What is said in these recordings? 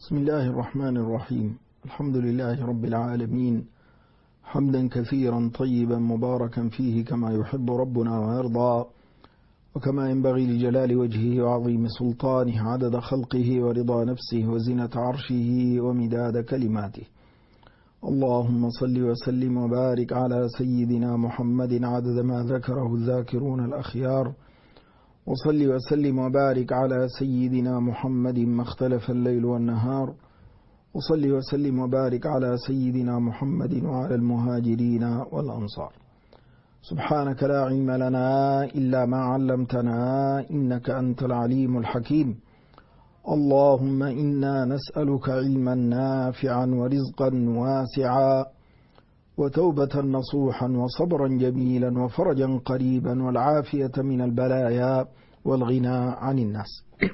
بسم الله الرحمن الرحيم. الحمد لله رب العالمين، حمدا كثيرا طيبا مباركا فيه كما يحب ربنا ويرضى، وكما ينبغي لجلال وجهه وعظيم سلطانه، عدد خلقه ورضا نفسه وزنة عرشه ومداد كلماته. اللهم صل وسلم وبارك على سيدنا محمد عدد ما ذكره الذاكرون الأخيار، وصل وسلم وبارك على سيدنا محمد ما اختلف الليل والنهار، وصل وسلم وبارك على سيدنا محمد وعلى المهاجرين والأنصار. سبحانك لا علم لنا إلا ما علمتنا إنك أنت العليم الحكيم. اللهم إنا نسألك علما نافعا ورزقا واسعا وتوبة نصوحا وصبرا جميلا وفرجا قريبا والعافية من البلايا والغنى عن الناس.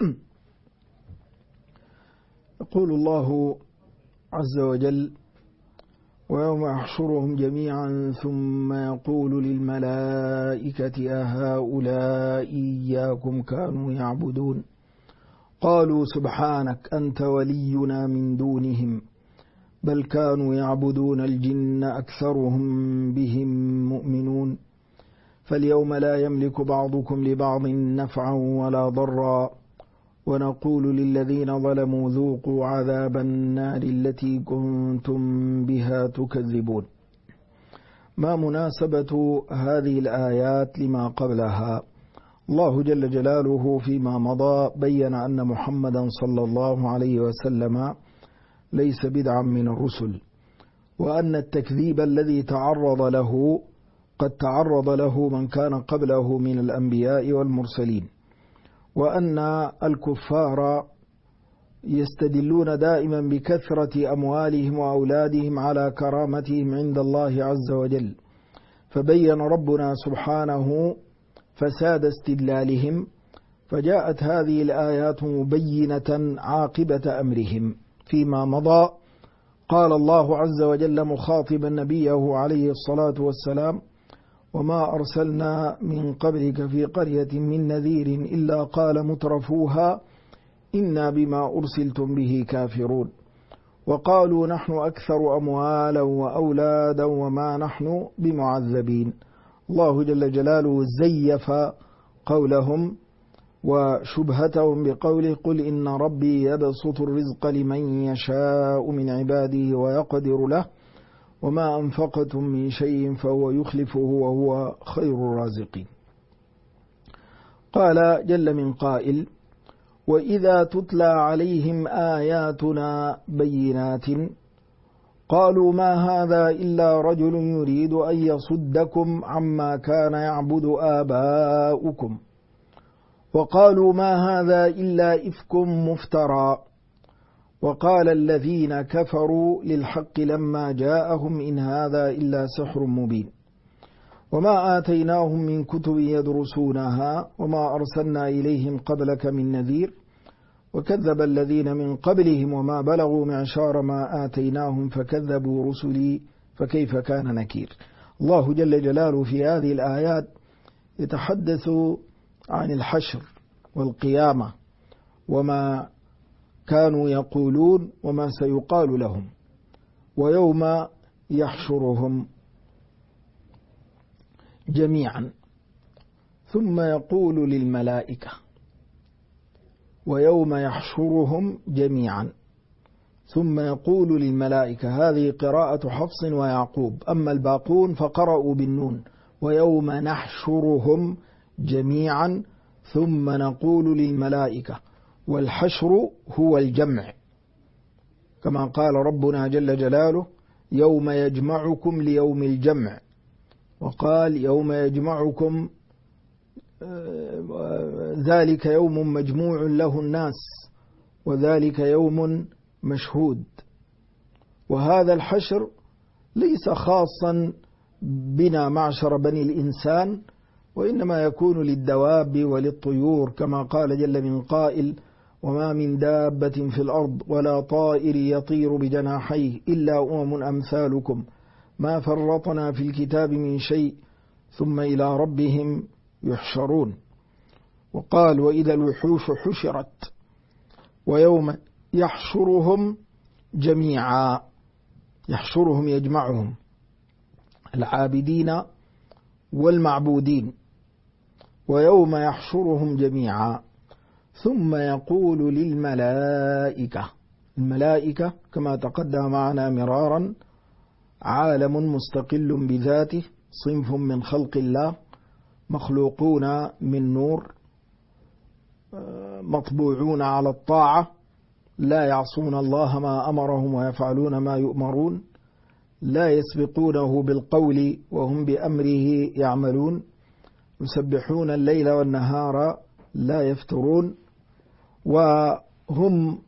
يقول الله عز وجل: ويوم يحشرهم جميعا ثم يقول للملائكة أهؤلاء إياكم كانوا يعبدون قالوا سبحانك أنت ولينا من دونهم بل كانوا يعبدون الجن أكثرهم بهم مؤمنون فاليوم لا يملك بعضكم لبعض نفعا ولا ضرا ونقول للذين ظلموا ذوقوا عذاب النار التي كنتم بها تكذبون. ما مناسبة هذه الآيات لما قبلها؟ الله جل جلاله فيما مضى بين أن محمدا صلى الله عليه وسلم ليس بدعا من الرسل، وأن التكذيب الذي تعرض له قد تعرض له من كان قبله من الأنبياء والمرسلين، وأن الكفار يستدلون دائما بكثرة أموالهم وأولادهم على كرامتهم عند الله عز وجل، فبين ربنا سبحانه فساد استدلالهم، فجاءت هذه الآيات مبينة عاقبة أمرهم. فيما مضى قال الله عز وجل مخاطبا نبيه عليه الصلاة والسلام: وما أرسلنا من قبلك في قرية من نذير إلا قال مترفوها إنا بما أرسلتم به كافرون وقالوا نحن أكثر أموالا وأولادا وما نحن بمعذبين. الله جل جلاله زيف قولهم وشبهتهم بقوله: قل إن ربي يبسط الرزق لمن يشاء من عباده ويقدر له وما أنفقتم من شيء فهو يخلفه وهو خير الرازقين. قال جل من قائل: وإذا تتلى عليهم آياتنا بينات قالوا ما هذا إلا رجل يريد أن يصدكم عما كان يعبد آباؤكم وقالوا ما هذا إلا إفك مفترى وقال الذين كفروا للحق لما جاءهم إن هذا إلا سحر مبين وما آتيناهم من كتب يدرسونها وما أرسلنا إليهم قبلك من نذير وكذب الذين من قبلهم وما بلغوا معشار ما آتيناهم فكذبوا رسلي فكيف كان نكير. الله جل جلاله في هذه الآيات يتحدث عن الحشر والقيامة وما كانوا يقولون وما سيقال لهم. ويوم يحشرهم جميعا ثم يقول للملائكة، ويوم يحشرهم جميعا ثم يقول للملائكة، هذه قراءة حفص ويعقوب، أما الباقون فقرأوا بالنون: ويوم نحشرهم جميعا ثم نقول للملائكة. والحشر هو الجمع، كما قال ربنا جل جلاله: يوم يجمعكم ليوم الجمع، وقال يوم يجمعكم ذلك يوم مجموع له الناس وذلك يوم مشهود. وهذا الحشر ليس خاصا بنا معشر بني الإنسان، وإنما يكون للدواب وللطيور، كما قال جل من قائل: وما من دابة في الأرض ولا طائر يطير بجناحيه إلا أمم أمثالكم ما فرطنا في الكتاب من شيء ثم إلى ربهم يحشرون. وقال: وإذا الوحوش حشرت ويوم يحشرهم جميعا، يحشرهم يجمعهم، العابدين والمعبودين، ويوم يحشرهم جميعا ثم يقول للملائكة، الملائكة كما تقدم معنا مرارا عالم مستقل بذاته، صنف من خلق الله، مخلوقون من نور، مطبوعون على الطاعة، لا يعصون الله ما أمرهم ويفعلون ما يؤمرون، لا يسبقونه بالقول وهم بأمره يعملون، يسبحون الليل والنهار لا يفترون، وهم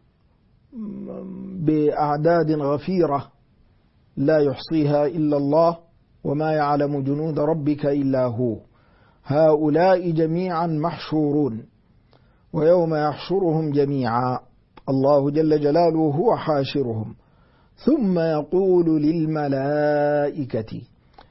بأعداد غفيرة لا يحصيها إلا الله، وما يعلم جنود ربك إلا هو. هؤلاء جميعا محشورون، ويوم يحشرهم جميعا الله جل جلاله هو حاشرهم، ثم يقول للملائكة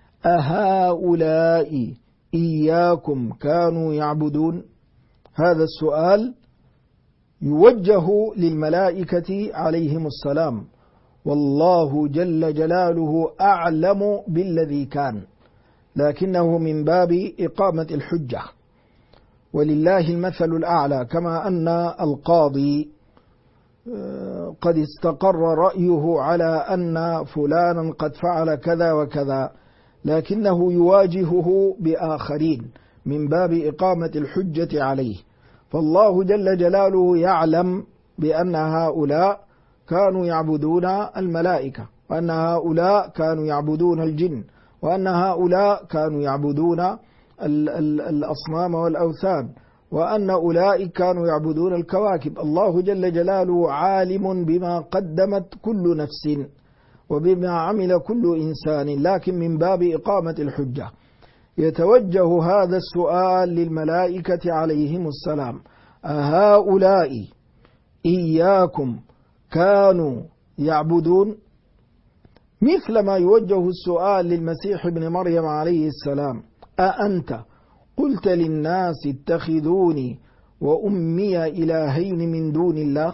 أهؤلاء إياكم كانوا يعبدون. هذا السؤال يوجه للملائكة عليهم السلام، والله جل جلاله أعلم بالذي كان، لكنه من باب إقامة الحجة، ولله المثل الأعلى. كما أن القاضي قد استقر رأيه على أن فلانا قد فعل كذا وكذا، لكنه يواجهه بآخرين من باب إقامة الحجة عليه، فالله جل جلاله يعلم بأن هؤلاء كانوا يعبدون الملائكة، وأن هؤلاء كانوا يعبدون الجن، وأن هؤلاء كانوا يعبدون الأصنام والأوثان، وأن أولئك كانوا يعبدون الكواكب. الله جل جلاله عالم بما قدمت كل نفس وبما عمل كل إنسان، لكن من باب إقامة الحجة يتوجه هذا السؤال للملائكة عليهم السلام: أهؤلاء إياكم كانوا يعبدون؟ مثل ما يوجه السؤال للمسيح ابن مريم عليه السلام: أأنت قلت للناس اتخذوني وأمي إلهين من دون الله؟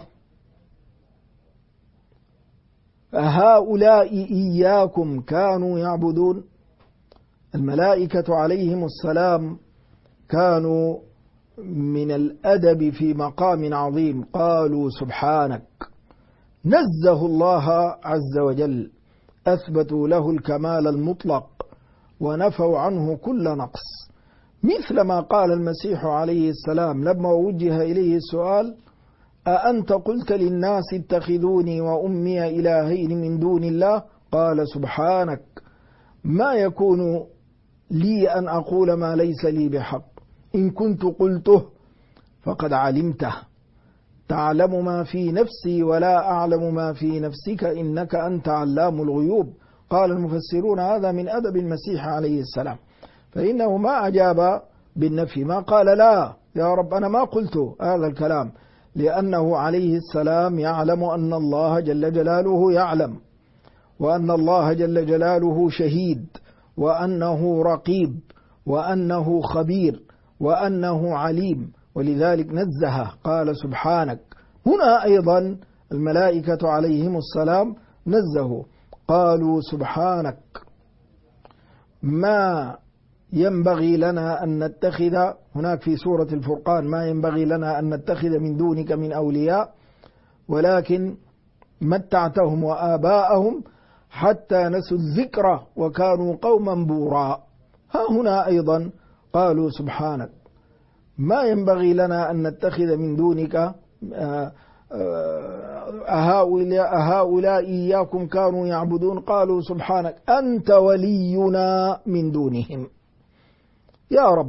أهؤلاء إياكم كانوا يعبدون؟ الملائكة عليهم السلام كانوا من الأدب في مقام عظيم، قالوا سبحانك، نزه الله عز وجل، أثبتوا له الكمال المطلق ونفوا عنه كل نقص، مثل ما قال المسيح عليه السلام لما وجه إليه السؤال: أأنت قلت للناس اتخذوني وأمي إلهين من دون الله؟ قال سبحانك، ما يكون لي أن أقول ما ليس لي بحق، إن كنت قلته فقد علمته، تعلم ما في نفسي ولا أعلم ما في نفسك إنك أنت علام الغيوب. قال المفسرون هذا من أدب المسيح عليه السلام، فإنه ما أجاب بالنفي، ما قال لا يا رب أنا ما قلت هذا الكلام، لأنه عليه السلام يعلم أن الله جل جلاله يعلم، وأن الله جل جلاله شهيد، وأنه رقيب، وأنه خبير، وأنه عليم، ولذلك نزه قال سبحانك. هنا أيضا الملائكة عليهم السلام نزهوا، قالوا سبحانك، ما ينبغي لنا أن نتخذ، هناك في سورة الفرقان: ما ينبغي لنا أن نتخذ من دونك من أولياء ولكن متعتهم وآباءهم حتى نسوا الذكر وكانوا قوما بورا. ها هنا أيضا قالوا سبحانك، ما ينبغي لنا أن نتخذ من دونك أهؤلاء إياكم كانوا يعبدون؟ قالوا سبحانك أنت ولينا من دونهم. يا رب،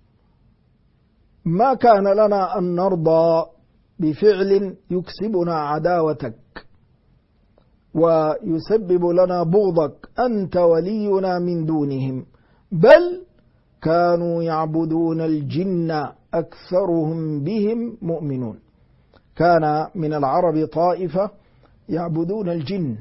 ما كان لنا أن نرضى بفعل يكسبنا عداوتك ويسبب لنا بغضك، أنت ولينا من دونهم، بل كانوا يعبدون الجن أكثرهم بهم مؤمنون. كان من العرب طائفة يعبدون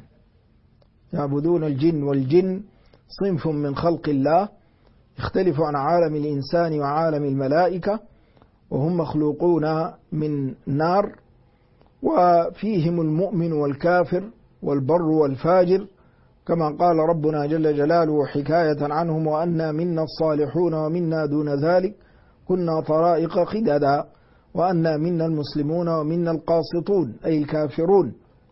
الجن، والجن صنف من خلق الله يختلف عن عالم الإنسان وعالم الملائكة، وهم مخلوقون من نار، وفيهم المؤمن والكافر والبر والفاجر، كما قال ربنا جل جلاله حكاية عنهم: وأنا منا الصالحون ومنا دون ذلك كنا طرائق خددا وأنا منا المسلمون ومنا القاسطون أي الكافرون.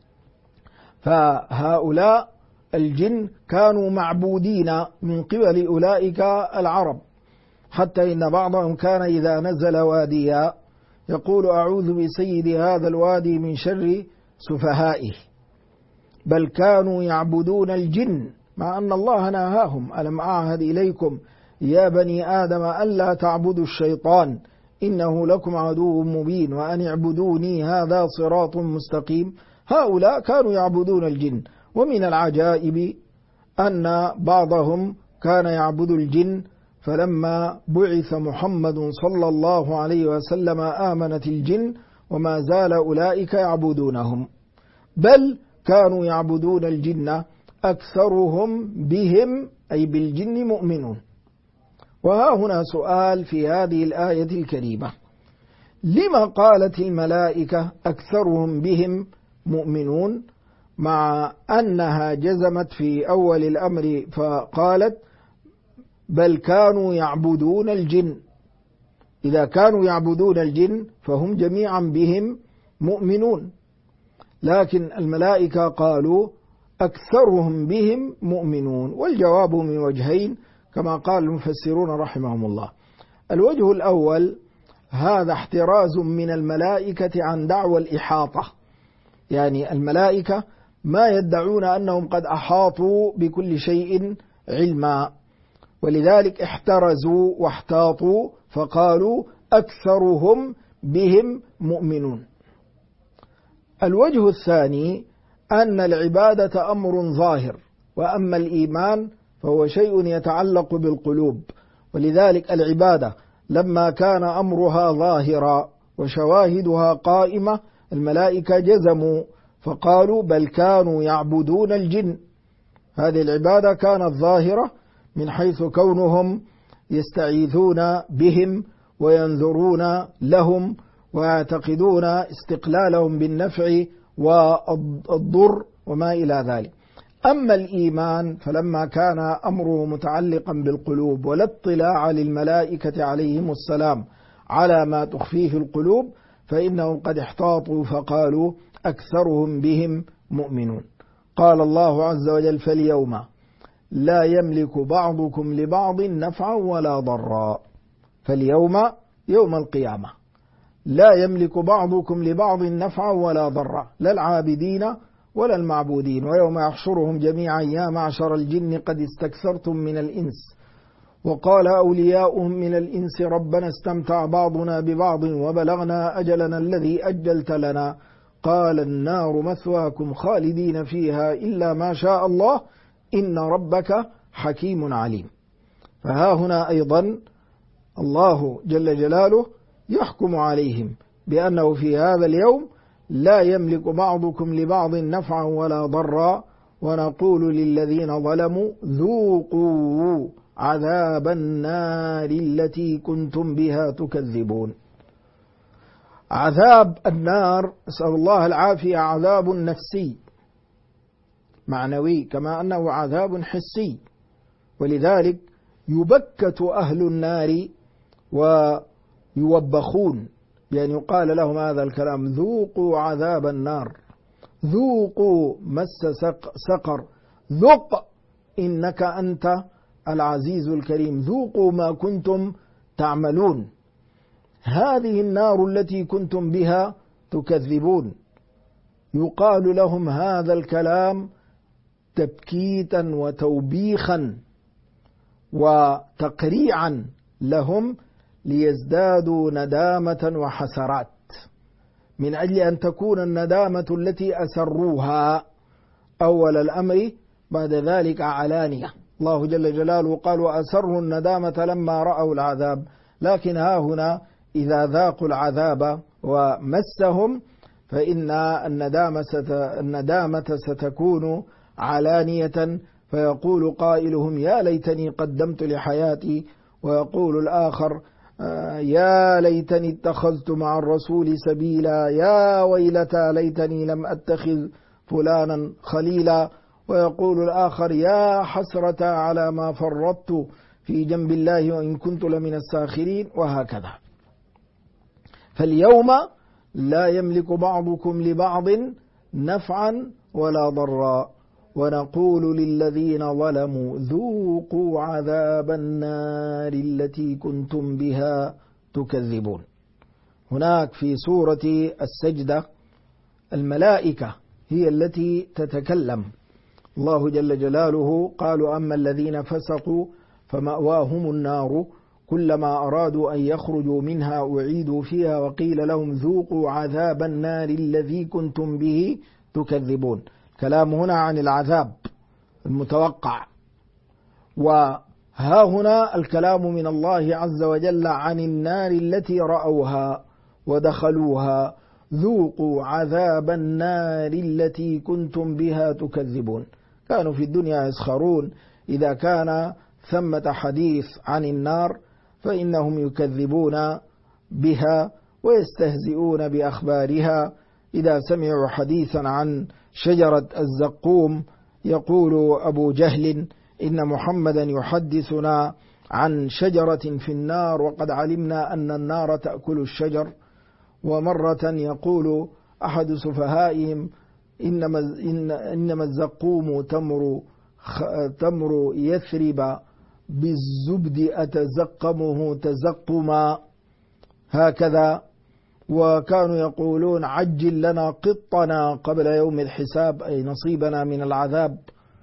فهؤلاء الجن كانوا معبودين من قبل أولئك العرب، حتى إن بعضهم كان إذا نزل واديا يقول: أعوذ بسيد هذا الوادي من شر سفهائه. بل كانوا يعبدون الجن، مع أن الله نهاهم: ألم أعهد إليكم يا بني آدم ألا تعبدوا الشيطان إنه لكم عدو مبين وأن اعبدوني هذا صراط مستقيم. هؤلاء كانوا يعبدون الجن. ومن العجائب أن بعضهم كان يعبد الجن، فلما بعث محمد صلى الله عليه وسلم آمنت الجن وما زال أولئك يعبدونهم، بل كانوا يعبدون الجن أكثرهم بهم أي بالجن مؤمنون. وها هنا سؤال في هذه الآية الكريمة: لما قالت الملائكة أكثرهم بهم مؤمنون، مع أنها جزمت في أول الأمر فقالت بل كانوا يعبدون الجن؟ إذا كانوا يعبدون الجن فهم جميعا بهم مؤمنون، لكن الملائكة قالوا أكثرهم بهم مؤمنون. والجواب من وجهين كما قال المفسرون رحمهم الله. الوجه الأول: هذا احتراز من الملائكة عن دعوى الإحاطة، يعني الملائكة ما يدعون أنهم قد أحاطوا بكل شيء علما، ولذلك احترزوا واحتاطوا فقالوا أكثرهم بهم مؤمنون. الوجه الثاني: أن العبادة أمر ظاهر، وأما الإيمان فهو شيء يتعلق بالقلوب، ولذلك العبادة لما كان أمرها ظاهرا وشواهدها قائمة الملائكة جزموا فقالوا بل كانوا يعبدون الجن. هذه العبادة كانت ظاهرة من حيث كونهم يستعيذون بهم وينذرون لهم ويعتقدون استقلالهم بالنفع والضر وما إلى ذلك. أما الإيمان فلما كان أمره متعلقا بالقلوب ولا اطلاع للملائكة عليهم السلام على ما تخفيه القلوب فإنهم قد احتاطوا فقالوا أكثرهم بهم مؤمنون. قال الله عز وجل: فاليوم لا يملك بعضكم لبعض نفعا ولا ضرا. فاليوم يوم القيامة لا يملك بعضكم لبعض نفعا ولا ضرا، لا العابدين ولا المعبودين. ويوم يحشرهم جميعا يا معشر الجن قد استكثرتم من الإنس وقال أولياؤهم من الإنس ربنا استمتع بعضنا ببعض وبلغنا أجلنا الذي أجلت لنا قال النار مثواكم خالدين فيها إلا ما شاء الله إن ربك حكيم عليم. فها هنا أيضا الله جل جلاله يحكم عليهم بأنه في هذا اليوم لا يملك بعضكم لبعض نفعا ولا ضرا، ونقول للذين ظلموا ذوقوا عذاب النار التي كنتم بها تكذبون. عذاب النار نسأل الله العافية عذاب نفسي معنوي كما أنه عذاب حسي، ولذلك يبكت أهل النار ويوبخون بأن يقال لهم هذا الكلام: ذوقوا عذاب النار، ذوقوا مس سقر، ذق إنك أنت العزيز الكريم، ذوقوا ما كنتم تعملون. هذه النار التي كنتم بها تكذبون. يقال لهم هذا الكلام تبكيتا وتوبيخا وتقريعا لهم ليزدادوا ندامة وحسرات، من أجل أن تكون الندامة التي أسروها أول الأمر بعد ذلك علانية. الله جل جلاله قال: وأسروا الندامة لما رأوا العذاب. لكن ها هنا إذا ذاقوا العذاب ومسهم فإن الندامة ستكون علانية، فيقول قائلهم: يا ليتني قدمت لحياتي، ويقول الآخر: يا ليتني اتخذت مع الرسول سبيلا، يا ويلتى ليتني لم أتخذ فلانا خليلا. ويقول الآخر يا حسرة على ما فرطت في جنب الله وإن كنت لمن الساخرين، وهكذا. فاليوم لا يملك بعضكم لبعض نفعا ولا ضرا، ونقول للذين ظلموا ذوقوا عذاب النار التي كنتم بها تكذبون. هناك في سورة السجدة الملائكة هي التي تتكلم. الله جل جلاله قالوا أما الذين فسقوا فمأواهم النار كلما أرادوا أن يخرجوا منها أعيدوا فيها وقيل لهم ذوقوا عذاب النار الذي كنتم به تكذبون. كلام هنا عن العذاب المتوقع، وها هنا الكلام من الله عز وجل عن النار التي رأوها ودخلوها. ذوقوا عذاب النار التي كنتم بها تكذبون. كانوا في الدنيا يسخرون إذا كان ثمة حديث عن النار فإنهم يكذبون بها ويستهزئون بأخبارها. إذا سمعوا حديثا عن شجرة الزقوم يقول أبو جهل إن محمدا يحدثنا عن شجرة في النار وقد علمنا أن النار تأكل الشجر. ومرة يقول أحد سفهائهم إنما الزقوم تمر يثرب بالزبد أتزقمه تزقما، هكذا. وكانوا يقولون عجل لنا قطنا قبل يوم الحساب، أي نصيبنا من العذاب،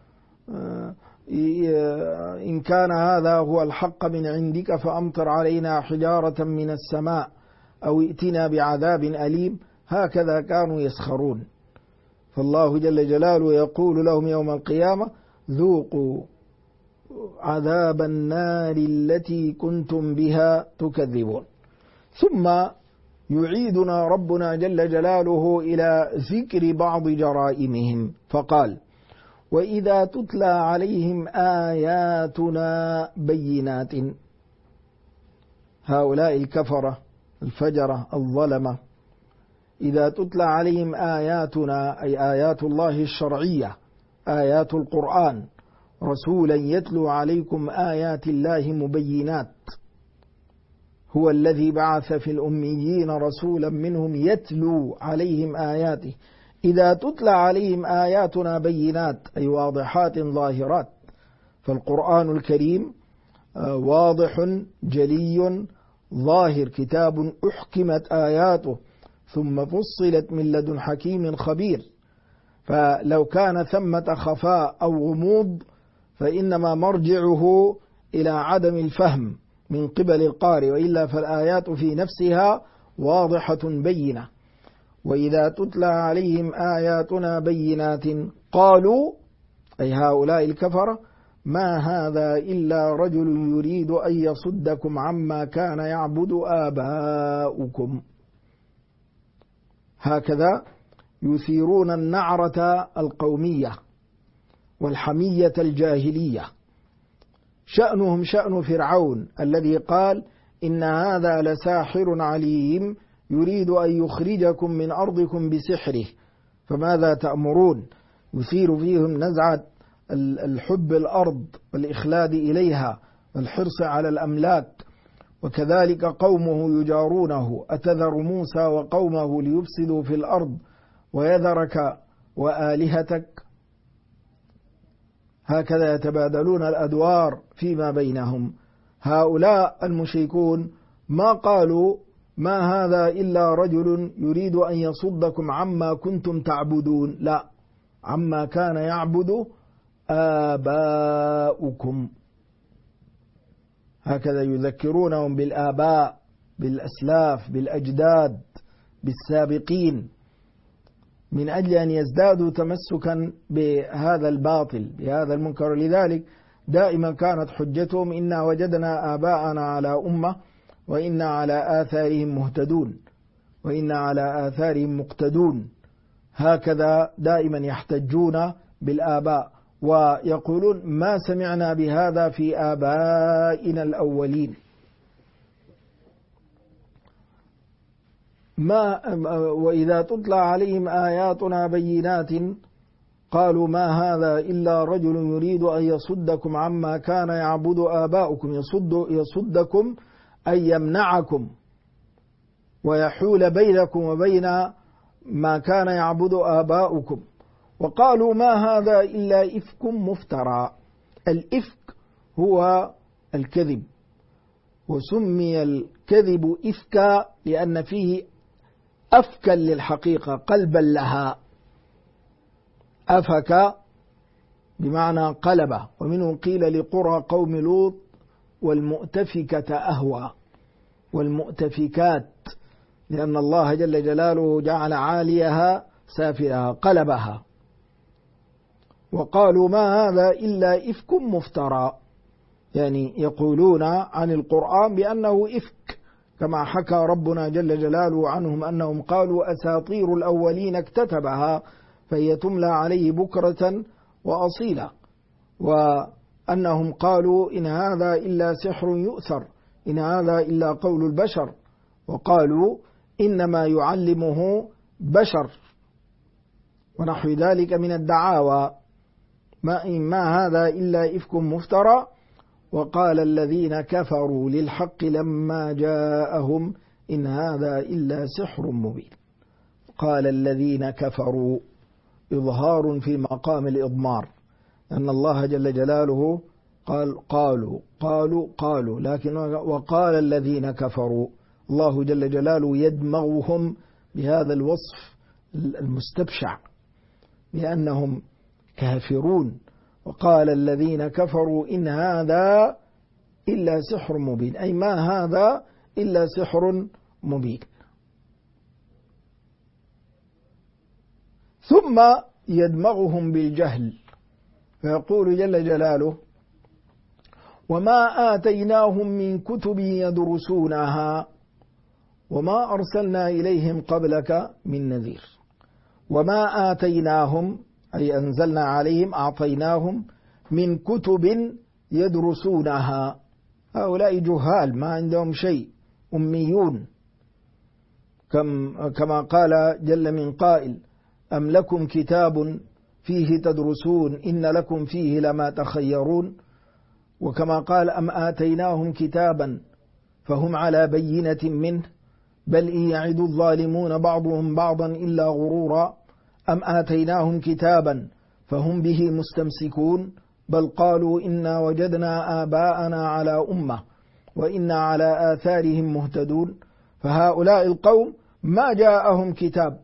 إن كان هذا هو الحق من عندك فأمطر علينا حجارة من السماء أو ائتنا بعذاب أليم. هكذا كانوا يسخرون. فالله جل جلاله يقول لهم يوم القيامة ذوقوا عذاب النار التي كنتم بها تكذبون. ثم يعيدنا ربنا جل جلاله إلى ذكر بعض جرائمهم فقال وإذا تتلى عليهم آياتنا بينات. هؤلاء الكفرة الفجرة الظلمة إذا تتلى عليهم آياتنا أي آيات الله الشرعية، آيات القرآن، رسولا يتلو عليكم آيات الله مبينات. هو الذي بعث في الأميين رسولا منهم يتلو عليهم آياته. إذا تتلى عليهم آياتنا بينات أي واضحات ظاهرات. فالقرآن الكريم واضح جلي ظاهر، كتاب أحكمت آياته ثم فصلت من لدن حكيم خبير. فلو كان ثمة خفاء أو غموض فإنما مرجعه إلى عدم الفهم من قبل القارئ، وإلا فالآيات في نفسها واضحة بينة. وإذا تتلى عليهم آياتنا بينات قالوا أي هؤلاء الكفرة ما هذا إلا رجل يريد أن يصدكم عما كان يعبد آباؤكم. هكذا يثيرون النعرة القومية والحمية الجاهلية. شأنهم شأن فرعون الذي قال إن هذا لساحر عليم يريد أن يخرجكم من أرضكم بسحره فماذا تأمرون. يثير فيهم نزعة الحب الأرض والإخلاد إليها والحرص على الأملاك. وكذلك قومه يجارونه أتذر موسى وقومه ليفسدوا في الأرض ويذرك وآلهتك. هكذا يتبادلون الأدوار فيما بينهم. هؤلاء المشركون ما قالوا ما هذا إلا رجل يريد أن يصدكم عما كنتم تعبدون، لا، عما كان يعبد آباؤكم. هكذا يذكرونهم بالآباء، بالأسلاف، بالأجداد، بالسابقين، من أجل أن يزدادوا تمسكا بهذا الباطل، بهذا المنكر. لذلك دائما كانت حجتهم إنا وجدنا آباءنا على أمة وإنا على آثارهم مهتدون وإنا على آثارهم مقتدون. هكذا دائما يحتجون بالآباء ويقولون ما سمعنا بهذا في آبائنا الأولين. وإذا تتلى عليهم آياتنا بينات قالوا ما هذا إلا رجل يريد أن يصدكم عما كان يعبد آباؤكم. يصدكم أي يمنعكم ويحول بينكم وبين ما كان يعبد آباؤكم. وقالوا ما هذا إلا إفك مفترى. الإفك هو الكذب، وسمي الكذب إفكا لأن فيه أفكا للحقيقة قلبا لها. أفك بمعنى قلبه، ومنه قيل لقرى قوم لوط والمؤتفكة أهوى، والمؤتفكات لأن الله جل جلاله جعل عاليها سافلها قلبها. وقالوا ما هذا إلا إفك مفترى، يعني يقولون عن القرآن بأنه إفك، كما حكى ربنا جل جلاله عنهم أنهم قالوا أساطير الأولين اكتتبها فهي تملى عليه بكرة وأصيلا، وأنهم قالوا إن هذا إلا سحر يؤثر، إن هذا إلا قول البشر، وقالوا إنما يعلمه بشر ونحو ذلك من الدعاوى. ما هذا إلا إفك مفترى. وقال الذين كفروا للحق لما جاءهم إن هذا إلا سحر مبين. قال الذين كفروا إظهار في مقام الإضمار، أن الله جل جلاله قالوا لكن وقال الذين كفروا، الله جل جلاله يدمغهم بهذا الوصف المستبشع بأنهم كافرون. وقال الذين كفروا إن هذا إلا سحر مبين، أي ما هذا إلا سحر مبين. ثم يدمغهم بالجهل فيقول جل جلاله وما آتيناهم من كتب يدرسونها وما أرسلنا إليهم قبلك من نذير. وما آتيناهم أي أنزلنا عليهم، أعطيناهم من كتب يدرسونها. هؤلاء جهال ما عندهم شيء، أميون، كما قال جل من قائل أم لكم كتاب فيه تدرسون إن لكم فيه لما تخيرون. وكما قال أم آتيناهم كتابا فهم على بينة منه بل إن يعد الظالمون بعضهم بعضا إلا غرورا. أم آتيناهم كتابا فهم به مستمسكون بل قالوا إنا وجدنا آباءنا على أمة وإنا على آثارهم مهتدون. فهؤلاء القوم ما جاءهم كتاب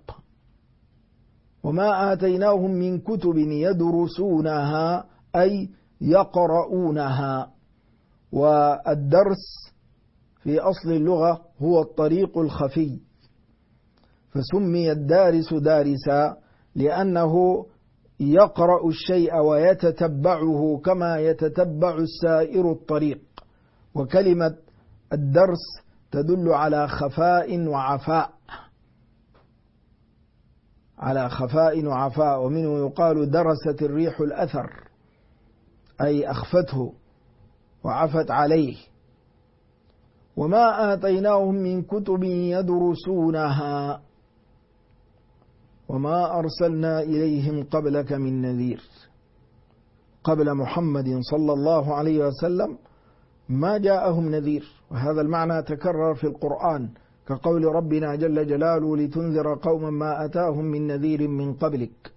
وما آتيناهم من كتب يدرسونها أي يقرؤونها. والدرس في أصل اللغة هو الطريق الخفي، فسمي الدارس دارسا لأنه يقرأ الشيء ويتتبعه كما يتتبع السائر الطريق. وكلمة الدرس تدل على خفاء وعفاء، على خفاء وعفاء. ومنه يقال درست الريح الأثر أي أخفته وعفت عليه. وما آتيناهم من كتب يدرسونها وما أرسلنا إليهم قبلك من نذير. قبل محمد صلى الله عليه وسلم ما جاءهم نذير، وهذا المعنى تكرر في القرآن كقول ربنا جل جلاله لتنذر قوما ما أتاهم من نذير من قبلك،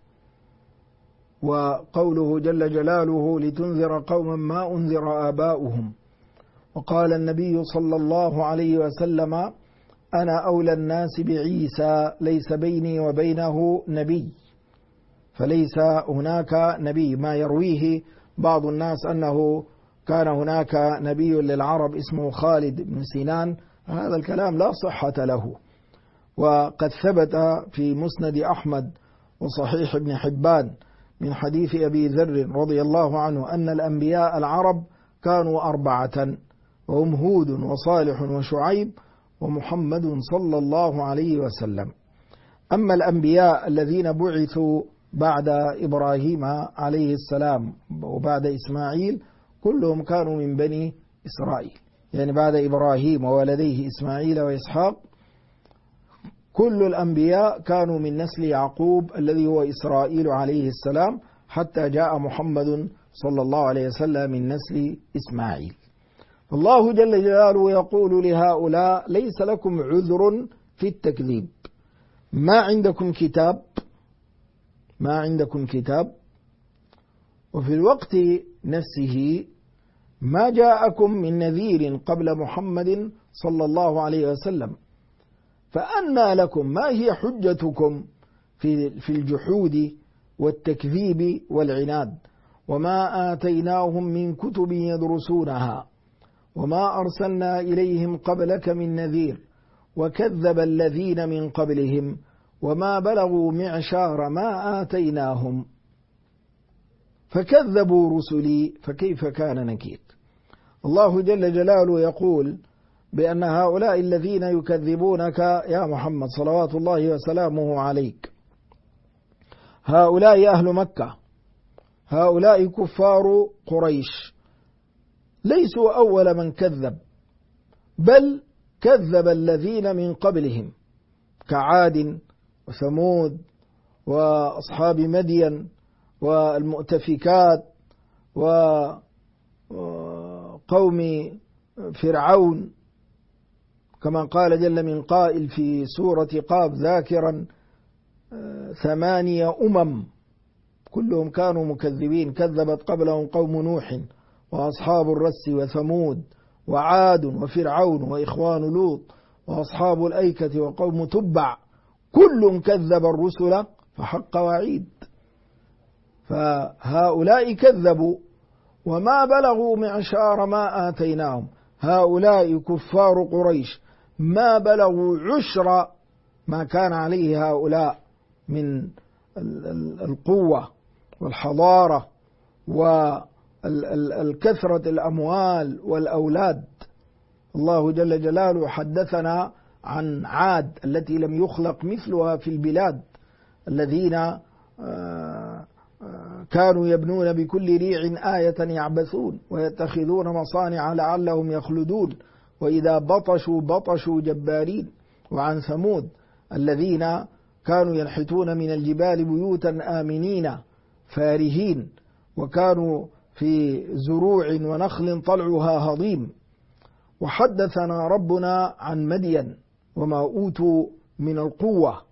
وقوله جل جلاله لتنذر قوما ما أنذر آباؤهم. وقال النبي صلى الله عليه وسلم أنا أولى الناس بعيسى ليس بيني وبينه نبي، فليس هناك نبي. ما يرويه بعض الناس أنه كان هناك نبي للعرب اسمه خالد بن سنان، هذا الكلام لا صحة له. وقد ثبت في مسند أحمد وصحيح ابن حبان من حديث أبي ذر رضي الله عنه أن الأنبياء العرب كانوا 4 وهم هود وصالح وشعيب ومحمد صلى الله عليه وسلم. أما الأنبياء الذين بعثوا بعد إبراهيم عليه السلام وبعد إسماعيل كلهم كانوا من بني إسرائيل، يعني بعد إبراهيم وولديه إسماعيل وإسحاق كل الأنبياء كانوا من نسل يعقوب الذي هو إسرائيل عليه السلام، حتى جاء محمد صلى الله عليه وسلم من نسل إسماعيل. الله جل جلاله يقول لهؤلاء: ليس لكم عذر في التكذيب، ما عندكم كتاب، وفي الوقت نفسه ما جاءكم من نذير قبل محمد صلى الله عليه وسلم، فأنى لكم، ما هي حجتكم في الجحود والتكذيب والعناد؟ وما آتيناهم من كتب يدرسونها وما أرسلنا إليهم قبلك من نذير وكذب الذين من قبلهم وما بلغوا معشار ما آتيناهم فكذبوا رسلي فكيف كان نكير. الله جل جلاله يقول بأن هؤلاء الذين يكذبونك يا محمد صلوات الله وسلامه عليك، هؤلاء أهل مكة، هؤلاء كفار قريش، ليسوا أول من كذب، بل كذب الذين من قبلهم كعاد وثمود وأصحاب مدين والمؤتفكات وقوم فرعون، كما قال جل من قائل في سورة قاف ذاكرا 8 كلهم كانوا مكذبين، كذبت قبلهم قوم نوح وأصحاب الرس وثمود وعاد وفرعون وإخوان لوط وأصحاب الأيكة وقوم تبع، كل كذب الرسل فحق وعيد. فهؤلاء كذبوا وما بلغوا معشار ما آتيناهم، هؤلاء كفار قريش ما بلغوا عشر ما كان عليه هؤلاء من القوة والحضارة والكثرة الأموال والأولاد. الله جل جلاله حدثنا عن عاد التي لم يخلق مثلها في البلاد، الذين كانوا يبنون بكل ريع آية يعبثون ويتخذون مصانع لعلهم يخلدون وإذا بطشوا جبارين. وعن ثمود الذين كانوا ينحتون من الجبال بيوتا آمنين فارهين، وكانوا في زروع ونخل طلعها هضيم. وحدثنا ربنا عن مدين وما أوتوا من القوة،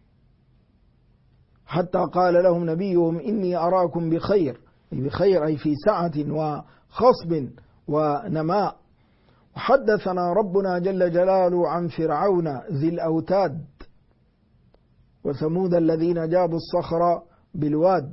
حتى قال لهم نبيهم: إني أراكم بخير، أي في سعة وخصب ونماء. وحدثنا ربنا جل جلاله عن فرعون ذي الأوتاد وثمود الذين جابوا الصخر بالواد.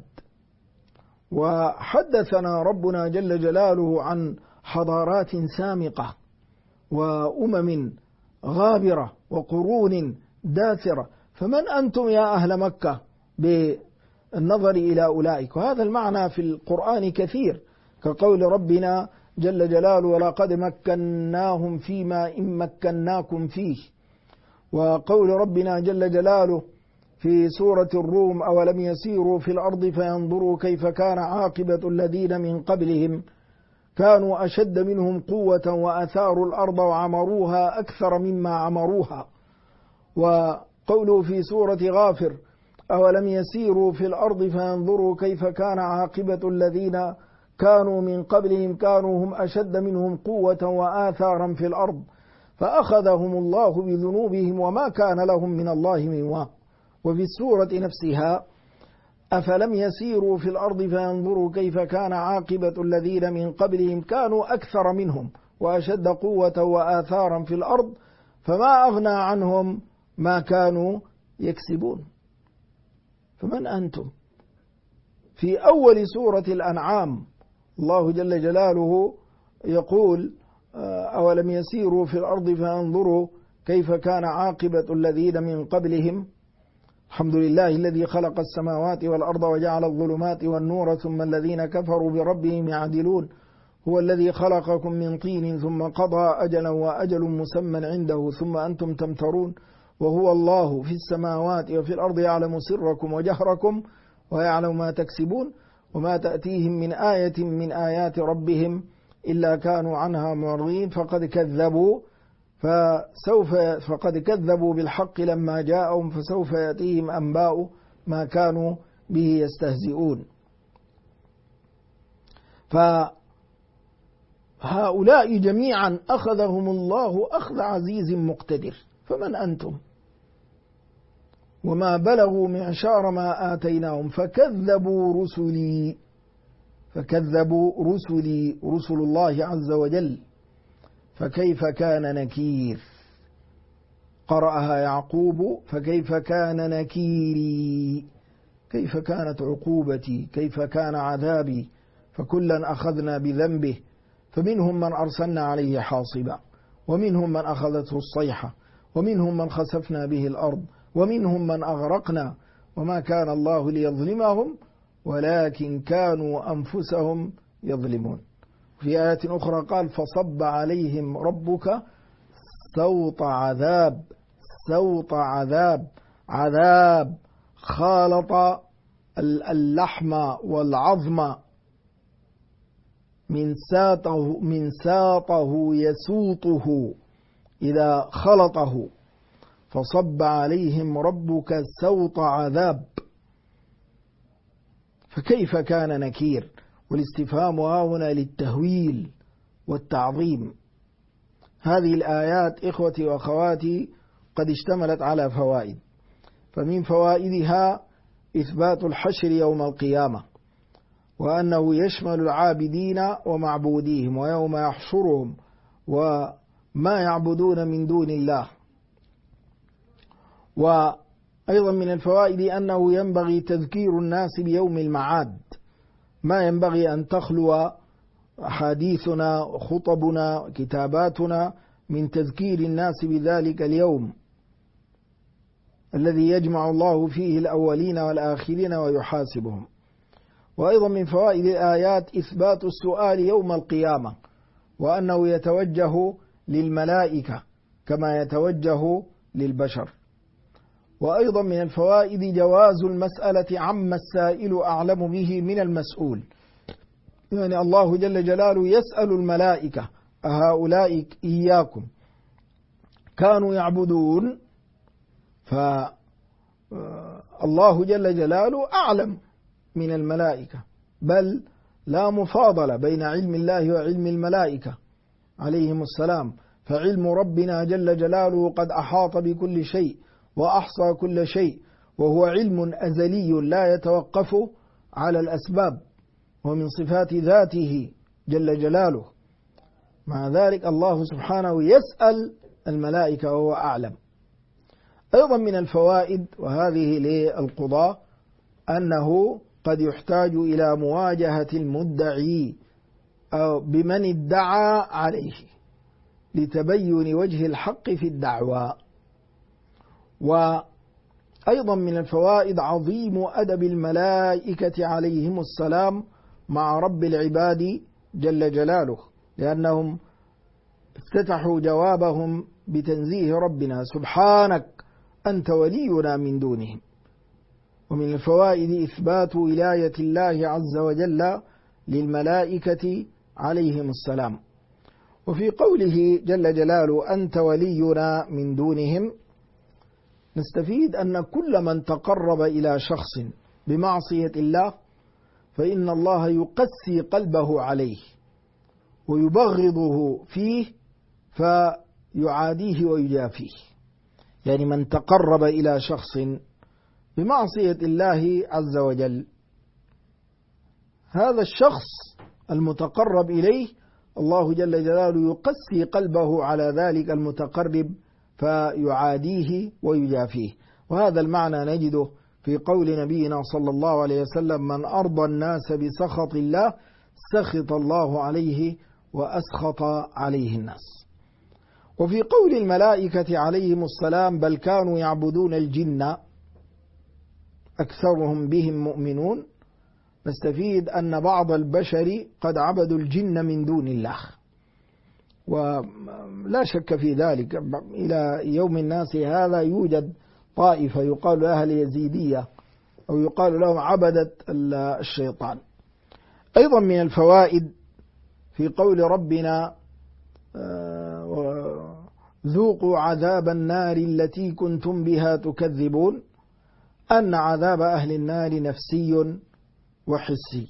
وحدثنا ربنا جل جلاله عن حضارات سامقة وأمم غابرة وقرون داثرة. فمن أنتم يا أهل مكة بالنظر إلى أولئك؟ وهذا المعنى في القرآن كثير، كقول ربنا جل جلاله: ولقد مكناهم فيما إن مكناكم فيه. وقول ربنا جل جلاله في سورة الروم: أولم يسيروا في الأرض فينظروا كيف كان عاقبة الذين من قبلهم كانوا أشد منهم قوة وأثاروا الأرض وعمروها أكثر مما عمروها. وقوله في سورة غافر: أولم يسيروا في الأرض فينظروا كيف كان عاقبة الذين كانوا من قبلهم كانوا هم أشد منهم قوة وآثارا في الأرض فأخذهم الله بذنوبهم وما كان لهم من الله من واق. وفي السورة نفسها: أفلم يسيروا في الأرض فينظروا كيف كان عاقبة الذين من قبلهم كانوا أكثر منهم وأشد قوة وآثارا في الأرض فما أغنى عنهم ما كانوا يكسبون. فمن أنتم؟ في أول سورة الأنعام الله جل جلاله يقول: أولم يسيروا في الأرض فينظروا كيف كان عاقبة الذين من قبلهم الحمد لله الذي خلق السماوات والأرض وجعل الظلمات والنور ثم الذين كفروا بربهم يعدلون هو الذي خلقكم من طين ثم قضى أجلا وأجل مسمى عنده ثم أنتم تمترون وهو الله في السماوات وفي الأرض يعلم سركم وجهركم ويعلم ما تكسبون وما تأتيهم من آية من آيات ربهم إلا كانوا عنها معرضين فقد كذبوا فقد كذبوا بالحق لما جاءهم فسوف يأتيهم أنباء ما كانوا به يستهزئون. فهؤلاء جميعا أخذهم الله أخذ عزيز مقتدر، فمن أنتم؟ وما بلغوا معشار ما آتيناهم فكذبوا رسلي رسل الله عز وجل، فكيف كان نكير. قرأها يعقوب فكيف كان نكيري، كيف كانت عقوبتي، كيف كان عذابي. فكلا أخذنا بذنبه، فمنهم من أرسلنا عليه حاصبا، ومنهم من أخذته الصيحة، ومنهم من خسفنا به الأرض، ومنهم من أغرقنا، وما كان الله ليظلمهم ولكن كانوا أنفسهم يظلمون. في آيات أخرى قال فصب عليهم ربك سوط عذاب، سوط عذاب، عذاب خالط اللحم والعظم من ساطه يسوطه إذا خلطه، فصب عليهم ربك سوط عذاب. فكيف كان نكير؟ والاستفهام هنا للتهويل والتعظيم. هذه الآيات إخوتي وأخواتي قد اشتملت على فوائد، فمن فوائدها إثبات الحشر يوم القيامة، وأنه يشمل العابدين ومعبوديهم، ويوم يحشرهم وما يعبدون من دون الله. وأيضا من الفوائد أنه ينبغي تذكير الناس بيوم المعاد، ما ينبغي أن تخلو حديثنا خطبنا كتاباتنا من تذكير الناس بذلك اليوم الذي يجمع الله فيه الأولين والآخرين ويحاسبهم. وأيضا من فوائد الآيات إثبات السؤال يوم القيامة، وأنه يتوجه للملائكة كما يتوجه للبشر. وأيضا من الفوائد جواز المسألة عما السائل أعلم به من المسؤول، يعني الله جل جلاله يسأل الملائكة أهؤلاء إياكم كانوا يعبدون، فالله جل جلاله أعلم من الملائكة، بل لا مفاضلة بين علم الله وعلم الملائكة عليهم السلام، فعلم ربنا جل جلاله قد أحاط بكل شيء وأحصى كل شيء، وهو علم أزلي لا يتوقف على الأسباب، ومن صفات ذاته جل جلاله. مع ذلك الله سبحانه يسأل الملائكة وهو أعلم. أيضا من الفوائد وهذه للقضاء أنه قد يحتاج إلى مواجهة المدعي أو بمن ادعى عليه لتبين وجه الحق في الدعوى. وأيضا من الفوائد عظيم أدب الملائكة عليهم السلام مع رب العباد جل جلاله، لأنهم افتتحوا جوابهم بتنزيه ربنا سبحانك أنت ولينا من دونهم. ومن الفوائد إثبات ولاية الله عز وجل للملائكة عليهم السلام. وفي قوله جل جلاله أنت ولينا من دونهم نستفيد أن كل من تقرب إلى شخص بمعصية الله فإن الله يقسي قلبه عليه ويبغضه فيه فيعاديه ويجافيه. يعني من تقرب إلى شخص بمعصية الله عز وجل، هذا الشخص المتقرب إليه الله جل جلاله يقسي قلبه على ذلك المتقرب فيعاديه ويجافيه. وهذا المعنى نجده في قول نبينا صلى الله عليه وسلم من أرضى الناس بسخط الله سخط الله عليه وأسخط عليه الناس. وفي قول الملائكة عليهم السلام بل كانوا يعبدون الجن أكثرهم بهم مؤمنون، نستفيد أن بعض البشر قد عبدوا الجن من دون الله، ولا شك في ذلك. إلى يوم الناس هذا يوجد طائفة يقال لها اليزيدية أو يقال لهم عبدة الشيطان. أيضا من الفوائد في قول ربنا ذوقوا عذاب النار التي كنتم بها تكذبون، أن عذاب أهل النار نفسي وحسي.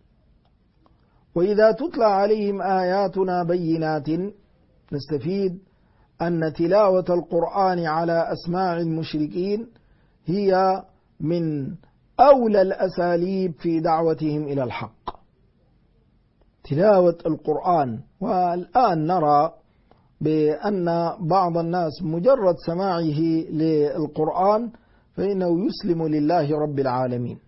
وإذا تتلى عليهم آياتنا بينات، نستفيد أن تلاوة القرآن على أسماع المشركين هي من أولى الأساليب في دعوتهم إلى الحق، تلاوة القرآن. والآن نرى بأن بعض الناس مجرد سماعه للقرآن فإنه يسلم لله رب العالمين،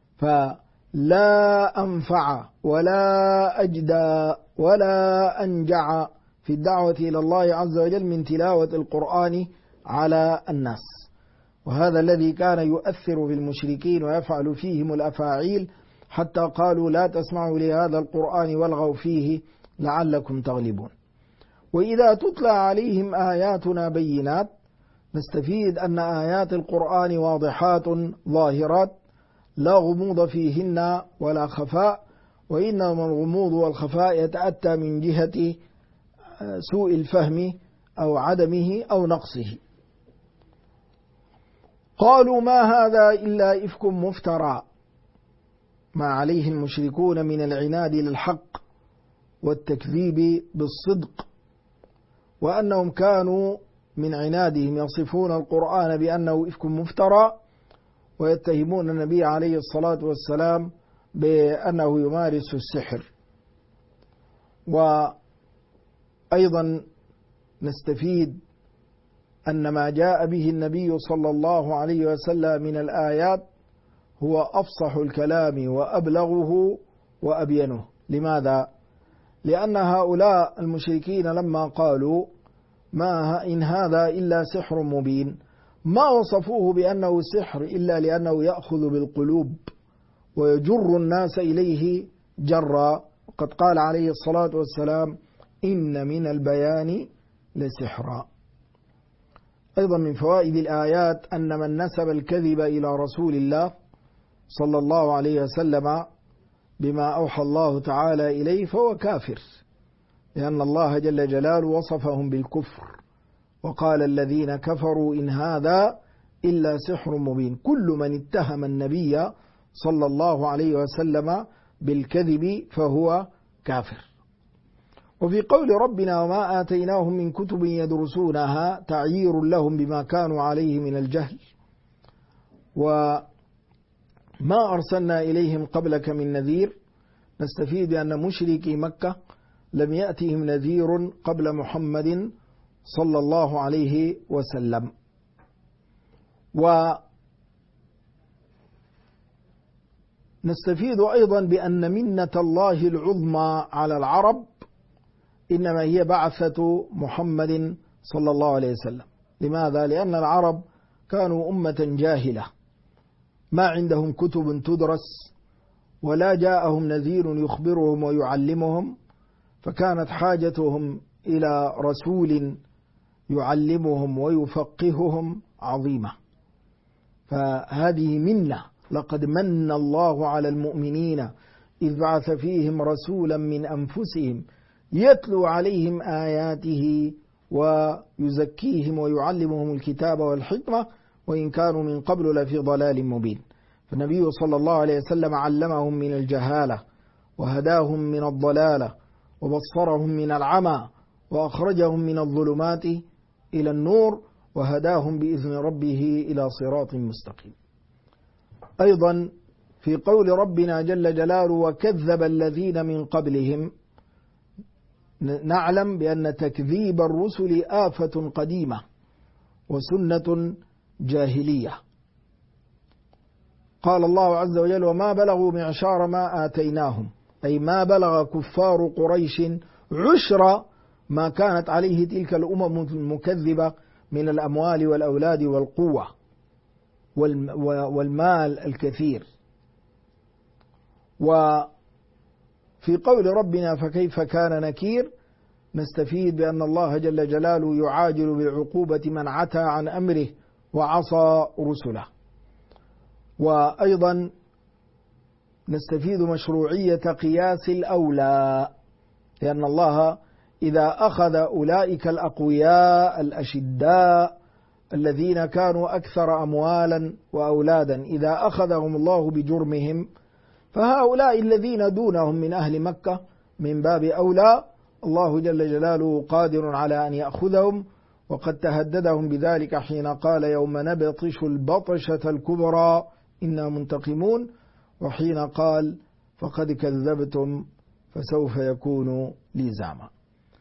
فلا أنفع ولا أجدى ولا أنجع في الدعوة إلى الله عز وجل من تلاوة القرآن على الناس. وهذا الذي كان يؤثر في المشركين ويفعل فيهم الأفاعيل، حتى قالوا لا تسمعوا لهذا القرآن والغوا فيه لعلكم تغلبون. وإذا تتلى عليهم آياتنا بينات، نستفيد أن آيات القرآن واضحات ظاهرات لا غموض فيهن ولا خفاء، وإنما الغموض والخفاء يتأتى من جهة سوء الفهم أو عدمه أو نقصه. قالوا ما هذا إلا إفك مفترى، ما عليه المشركون من العناد للحق والتكذيب بالصدق، وأنهم كانوا من عنادهم يصفون القرآن بأنه إفك مفترى، ويتهمون النبي عليه الصلاة والسلام بأنه يمارس السحر. وأيضا نستفيد أن ما جاء به النبي صلى الله عليه وسلم من الآيات هو أفصح الكلام وأبلغه وأبينه. لماذا؟ لأن هؤلاء المشركين لما قالوا ما إن هذا إلا سحر مبين، ما وصفوه بأنه سحر إلا لأنه يأخذ بالقلوب ويجر الناس إليه جرا. وقد قال عليه الصلاة والسلام إن من البيان لسحرا. أيضا من فوائد الآيات أن من نسب الكذب إلى رسول الله صلى الله عليه وسلم بما أوحى الله تعالى إليه فهو كافر، لأن الله جل جلاله وصفهم بالكفر وقال الذين كفروا إن هذا إلا سحر مبين. كل من اتهم النبي صلى الله عليه وسلم بالكذب فهو كافر. وفي قول ربنا وما آتيناهم من كتب يدرسونها تعيير لهم بما كانوا عليه من الجهل، وما أرسلنا إليهم قبلك من نذير. نستفيد أن مشركي مكة لم يأتهم نذير قبل محمد صلى الله عليه وسلم. ونستفيد أيضا بأن منة الله العظمى على العرب إنما هي بعثة محمد صلى الله عليه وسلم. لماذا؟ لأن العرب كانوا أمة جاهلة ما عندهم كتب تدرس ولا جاءهم نذير يخبرهم ويعلمهم، فكانت حاجتهم إلى رسول يعلمهم ويفقههم عظيمة. فهذه منة، لقد من الله على المؤمنين إذ بعث فيهم رسولا من أنفسهم يتلو عليهم آياته ويزكيهم ويعلمهم الكتاب والحكمة وإن كانوا من قبل لفي ضلال مبين. فالنبي صلى الله عليه وسلم علمهم من الجهالة وهداهم من الضلالة وبصرهم من العمى وأخرجهم من الظلمات إلى النور وهداهم بإذن ربه إلى صراط مستقيم. أيضا في قول ربنا جل جلاله وكذب الذين من قبلهم، نعلم بأن تكذيب الرسل آفة قديمة وسنة جاهلية. قال الله عز وجل وما بلغوا معشار ما آتيناهم، أي ما بلغ كفار قريش عشر ما كانت عليه تلك الأمم المكذبة من الأموال والأولاد والقوة والمال الكثير. وفي قول ربنا فكيف كان نكير، نستفيد بأن الله جل جلاله يعاجل بالعقوبة من عتى عن أمره وعصى رسله. وأيضا نستفيد مشروعية قياس الأولى، لأن الله إذا أخذ أولئك الأقوياء الأشداء الذين كانوا أكثر أموالا وأولادا، إذا أخذهم الله بجرمهم، فهؤلاء الذين دونهم من أهل مكة من باب أولى، الله جل جلاله قادر على أن يأخذهم، وقد تهددهم بذلك حين قال يوم نبطش البطشة الكبرى إنا منتقمون، وحين قال فقد كذبتم فسوف يكون لزاما.